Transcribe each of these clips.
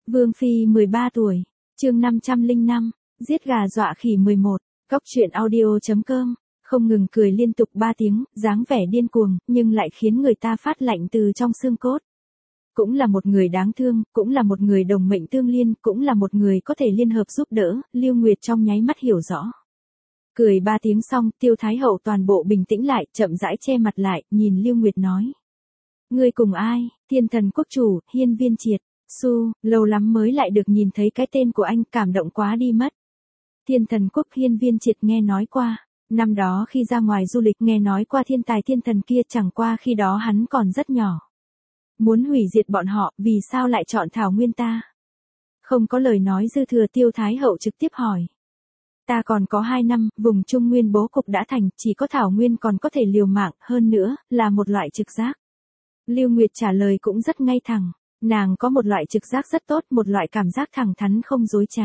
Vương Phi 13 tuổi, chương 505, giết gà dọa khỉ 11, góc truyện audio.com, không ngừng cười liên tục 3 tiếng, dáng vẻ điên cuồng, nhưng lại khiến người ta phát lạnh từ trong xương cốt. Cũng là một người đáng thương, cũng là một người đồng mệnh tương liên, cũng là một người có thể liên hợp giúp đỡ, Lưu Nguyệt trong nháy mắt hiểu rõ. Cười 3 tiếng xong, Tiêu Thái Hậu toàn bộ bình tĩnh lại, chậm rãi che mặt lại, nhìn Lưu Nguyệt nói. Ngươi cùng ai? Thiên Thần Quốc Chủ, Hiên Viên Triệt. Lâu lắm mới lại được nhìn thấy cái tên của anh, cảm động quá đi mất. Thiên Thần Quốc Hiên Viên Triệt nghe nói qua. Năm đó khi ra ngoài du lịch nghe nói qua thiên tài thiên thần kia, chẳng qua khi đó hắn còn rất nhỏ. Muốn hủy diệt bọn họ, vì sao lại chọn Thảo Nguyên ta? Không có lời nói dư thừa, Tiêu Thái Hậu trực tiếp hỏi. Ta còn có 2 năm, vùng Trung Nguyên bố cục đã thành, chỉ có Thảo Nguyên còn có thể liều mạng, hơn nữa, là một loại trực giác. Lưu Nguyệt trả lời cũng rất ngay thẳng. Nàng có một loại trực giác rất tốt, một loại cảm giác thẳng thắn không dối trá.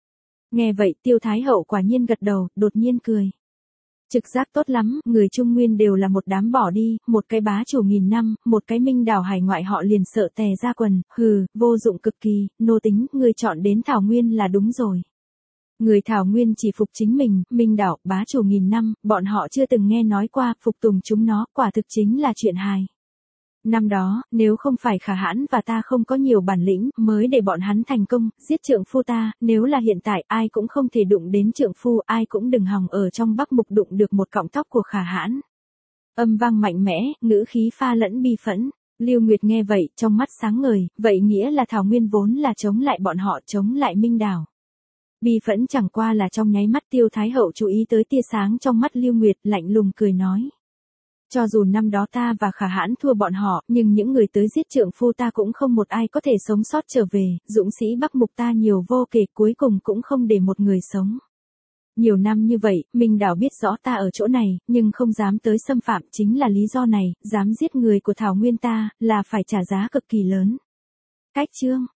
Nghe vậy Tiêu Thái Hậu quả nhiên gật đầu, đột nhiên cười. Trực giác tốt lắm, người Trung Nguyên đều là một đám bỏ đi, một cái bá chủ 1000 năm, một cái Minh Đảo hải ngoại họ liền sợ tè ra quần, vô dụng cực kỳ, nô tính, người chọn đến Thảo Nguyên là đúng rồi. Người Thảo Nguyên chỉ phục chính mình, Minh Đảo, bá chủ 1000 năm, bọn họ chưa từng nghe nói qua, phục tùng chúng nó, quả thực chính là chuyện hài. Năm đó, nếu không phải Khả Hãn và ta không có nhiều bản lĩnh, mới để bọn hắn thành công, giết trượng phu ta, nếu là hiện tại, ai cũng không thể đụng đến trượng phu, ai cũng đừng hòng ở trong Bắc Mục đụng được một cọng tóc của Khả Hãn. Âm vang mạnh mẽ, ngữ khí pha lẫn bi phẫn. Lưu Nguyệt nghe vậy, trong mắt sáng ngời, vậy nghĩa là Thảo Nguyên vốn là chống lại bọn họ, chống lại Minh Đảo. Bi phẫn chẳng qua là trong nháy mắt, Tiêu Thái Hậu chú ý tới tia sáng trong mắt Lưu Nguyệt, lạnh lùng cười nói. Cho dù năm đó ta và Khả Hãn thua bọn họ, nhưng những người tới giết trượng phu ta cũng không một ai có thể sống sót trở về, dũng sĩ Bắc Mục ta nhiều vô kể, cuối cùng cũng không để một người sống. Nhiều năm như vậy, Minh Đảo biết rõ ta ở chỗ này, nhưng không dám tới xâm phạm, chính là lý do này, dám giết người của Thảo Nguyên ta, là phải trả giá cực kỳ lớn. Cách chương